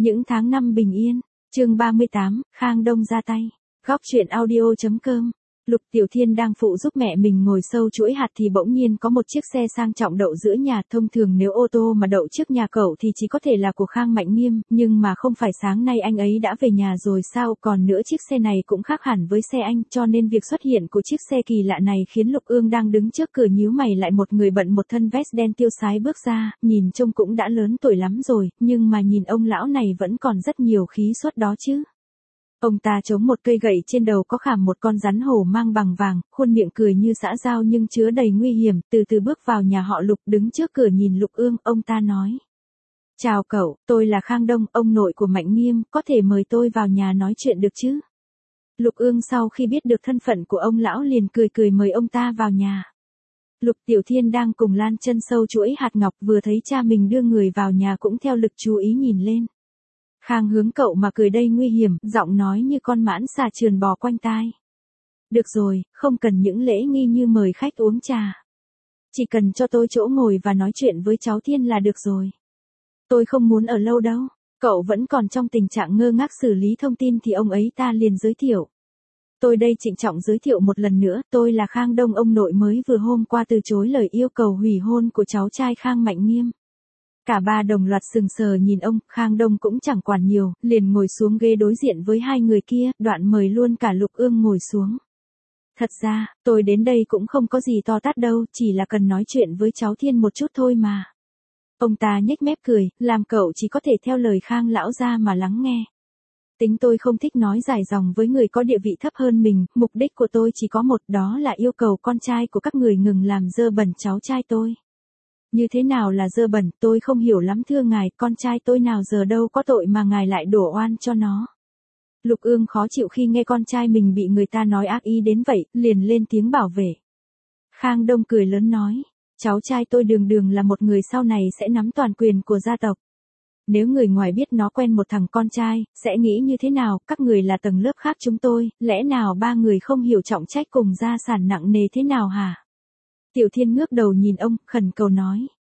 Những tháng năm bình yên, chương 38, Khang Đông ra tay. Góc truyện audio.com. Lục Tiểu Thiên đang phụ giúp mẹ mình ngồi sâu chuỗi hạt thì bỗng nhiên có một chiếc xe sang trọng đậu giữa nhà. Thông thường nếu ô tô mà đậu trước nhà cậu thì chỉ có thể là của Khang Mạnh Nghiêm, nhưng mà không phải sáng nay anh ấy đã về nhà rồi sao? Còn nữa chiếc xe này cũng khác hẳn với xe anh, cho nên việc xuất hiện của chiếc xe kỳ lạ này khiến Lục Ương đang đứng trước cửa nhíu mày lại. Một người bận một thân vest đen tiêu sái bước ra, nhìn trông cũng đã lớn tuổi lắm rồi, nhưng mà nhìn ông lão này vẫn còn rất nhiều khí suất đó chứ. Ông ta chống một cây gậy trên đầu có khảm một con rắn hổ mang bằng vàng, khuôn miệng cười như xã giao nhưng chứa đầy nguy hiểm, từ từ bước vào nhà họ Lục. Đứng trước cửa nhìn Lục Ương, ông ta nói: "Chào cậu, tôi là Khang Đông, ông nội của Mạnh Nghiêm, có thể mời tôi vào nhà nói chuyện được chứ?" Lục Ương sau khi biết được thân phận của ông lão liền cười cười mời ông ta vào nhà. Lục Tiểu Thiên đang cùng Lan chân sâu chuỗi hạt ngọc, vừa thấy cha mình đưa người vào nhà cũng theo lực chú ý nhìn lên. Khang hướng cậu mà cười đầy nguy hiểm, giọng nói như con mãng xà trườn bò quanh tai. "Được rồi, không cần những lễ nghi như mời khách uống trà. Chỉ cần cho tôi chỗ ngồi và nói chuyện với cháu Thiên là được rồi. Tôi không muốn ở lâu đâu." Cậu vẫn còn trong tình trạng ngơ ngác xử lý thông tin thì ông ấy ta liền giới thiệu. "Tôi đây trịnh trọng giới thiệu một lần nữa, tôi là Khang Đông, ông nội mới vừa hôm qua từ chối lời yêu cầu hủy hôn của cháu trai Khang Mạnh Nghiêm." Cả ba đồng loạt sừng sờ nhìn ông. Khang Đông cũng chẳng quản nhiều, liền ngồi xuống ghế đối diện với hai người kia, đoạn mời luôn cả Lục Ương ngồi xuống. "Thật ra, tôi đến đây cũng không có gì to tát đâu, chỉ là cần nói chuyện với cháu Thiên một chút thôi mà." Ông ta nhếch mép cười, làm cậu chỉ có thể theo lời Khang lão ra mà lắng nghe. "Tính tôi không thích nói dài dòng với người có địa vị thấp hơn mình, mục đích của tôi chỉ có một, đó là yêu cầu con trai của các người ngừng làm dơ bẩn cháu trai tôi." "Như thế nào là dơ bẩn, tôi không hiểu lắm thưa ngài, con trai tôi nào giờ đâu có tội mà ngài lại đổ oan cho nó." Lục Ương khó chịu khi nghe con trai mình bị người ta nói ác ý đến vậy, liền lên tiếng bảo vệ. Khang Đông cười lớn nói: "Cháu trai tôi đường đường là một người sau này sẽ nắm toàn quyền của gia tộc. Nếu người ngoài biết nó quen một thằng con trai, sẽ nghĩ như thế nào? Các người là tầng lớp khác chúng tôi, lẽ nào ba người không hiểu trọng trách cùng gia sản nặng nề thế nào hả?" Tiểu Thiên ngước đầu nhìn ông, khẩn cầu nói: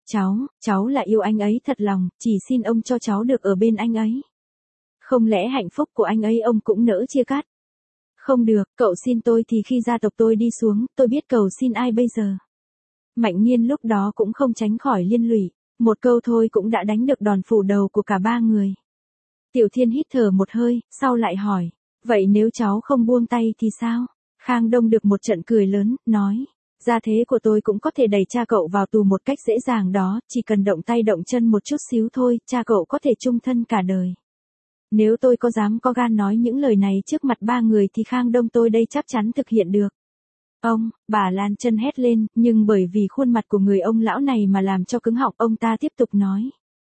cháu là yêu anh ấy thật lòng, chỉ xin ông cho cháu được ở bên anh ấy. Không lẽ hạnh phúc của anh ấy ông cũng nỡ chia cắt?" "Không được, cậu xin tôi thì khi gia tộc tôi đi xuống, tôi biết cầu xin ai bây giờ." Mạnh Nghiên lúc đó cũng không tránh khỏi liên lụy, một câu thôi cũng đã đánh được đòn phủ đầu của cả ba người. Tiểu Thiên hít thở một hơi, sau lại hỏi: "Vậy nếu cháu không buông tay thì sao?" Khang Đông được một trận cười lớn, nói: "Gia thế của tôi cũng có thể đẩy cha cậu vào tù một cách dễ dàng đó, chỉ cần động tay động chân một chút xíu thôi, cha cậu có thể chung thân cả đời." Nếu tôi có dám có gan nói những lời này trước mặt ba người thì Khang Đông tôi đây chắc chắn thực hiện được. "Ông!" bà Lan chân hét lên, nhưng bởi vì khuôn mặt của người ông lão này mà làm cho cứng họng, ông ta tiếp tục nói.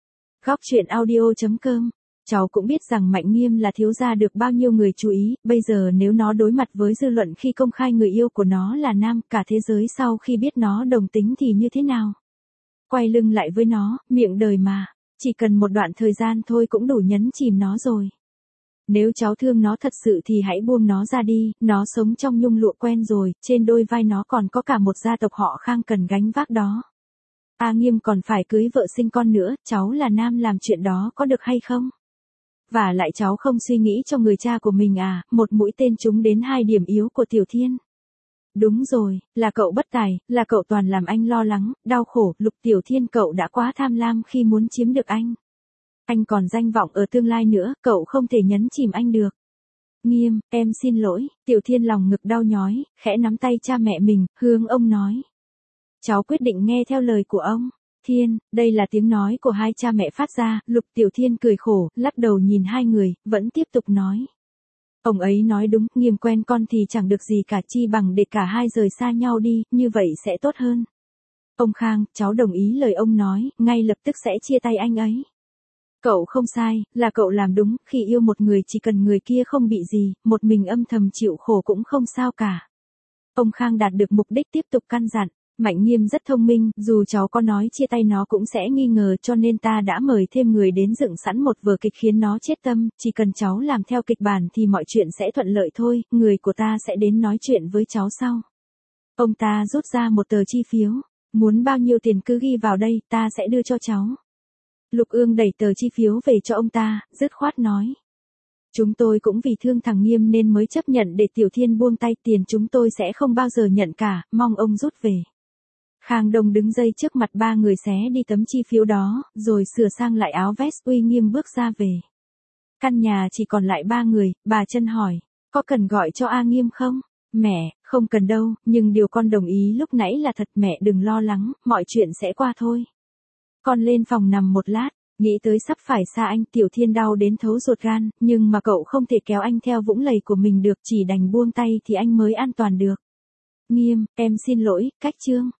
Góc truyện audio.com. Cháu cũng biết rằng Mạnh Nghiêm là thiếu gia được bao nhiêu người chú ý, bây giờ nếu nó đối mặt với dư luận khi công khai người yêu của nó là nam, cả thế giới sau khi biết nó đồng tính thì như thế nào? Quay lưng lại với nó, miệng đời mà, chỉ cần một đoạn thời gian thôi cũng đủ nhấn chìm nó rồi. Nếu cháu thương nó thật sự thì hãy buông nó ra đi, nó sống trong nhung lụa quen rồi, trên đôi vai nó còn có cả một gia tộc họ Khang cần gánh vác đó. Nghiêm còn phải cưới vợ sinh con nữa, cháu là nam làm chuyện đó có được hay không? Và lại cháu không suy nghĩ cho người cha của mình à?" Một mũi tên trúng đến hai điểm yếu của Tiểu Thiên. "Đúng rồi, là cậu bất tài, là cậu toàn làm anh lo lắng, đau khổ, Lục Tiểu Thiên, cậu đã quá tham lam khi muốn chiếm được anh. Anh còn danh vọng ở tương lai nữa, cậu không thể nhấn chìm anh được." "Nghiêm, em xin lỗi." Tiểu Thiên lòng ngực đau nhói, khẽ nắm tay cha mẹ mình, hướng ông nói. "Cháu quyết định nghe theo lời của ông." "Thiên." Đây là tiếng nói của hai cha mẹ phát ra. Lục Tiểu Thiên cười khổ, lắc đầu nhìn hai người, vẫn tiếp tục nói. "Ông ấy nói đúng, Nghiêm quen con thì chẳng được gì cả, chi bằng để cả hai rời xa nhau đi, như vậy sẽ tốt hơn." "Ông Khang, cháu đồng ý lời ông nói, ngay lập tức sẽ chia tay anh ấy." "Cậu không sai, là cậu làm đúng, khi yêu một người chỉ cần người kia không bị gì, một mình âm thầm chịu khổ cũng không sao cả." Ông Khang đạt được mục đích tiếp tục căn dặn. "Mạnh Nghiêm rất thông minh, dù cháu có nói chia tay nó cũng sẽ nghi ngờ, cho nên ta đã mời thêm người đến dựng sẵn một vở kịch khiến nó chết tâm, chỉ cần cháu làm theo kịch bản thì mọi chuyện sẽ thuận lợi thôi, người của ta sẽ đến nói chuyện với cháu sau." Ông ta rút ra một tờ chi phiếu. "Muốn bao nhiêu tiền cứ ghi vào đây, ta sẽ đưa cho cháu." Lục Ương đẩy tờ chi phiếu về cho ông ta, dứt khoát nói. Chúng tôi cũng vì thương thằng Nghiêm nên mới chấp nhận để Tiểu Thiên buông tay, tiền chúng tôi sẽ không bao giờ nhận cả, mong ông rút về. Khang Đông đứng dậy trước mặt ba người xé đi tấm chi phiếu đó, rồi sửa sang lại áo vest uy nghiêm bước ra về. Căn nhà chỉ còn lại ba người, bà Trân hỏi, có cần gọi cho A Nghiêm không? Mẹ, không cần đâu, nhưng điều con đồng ý lúc nãy là thật, mẹ đừng lo lắng, mọi chuyện sẽ qua thôi. Con lên phòng nằm một lát, nghĩ tới sắp phải xa anh, Tiểu Thiên đau đến thấu ruột gan, nhưng mà cậu không thể kéo anh theo vũng lầy của mình được, chỉ đành buông tay thì anh mới an toàn được. Nghiêm, em xin lỗi, cách Trương.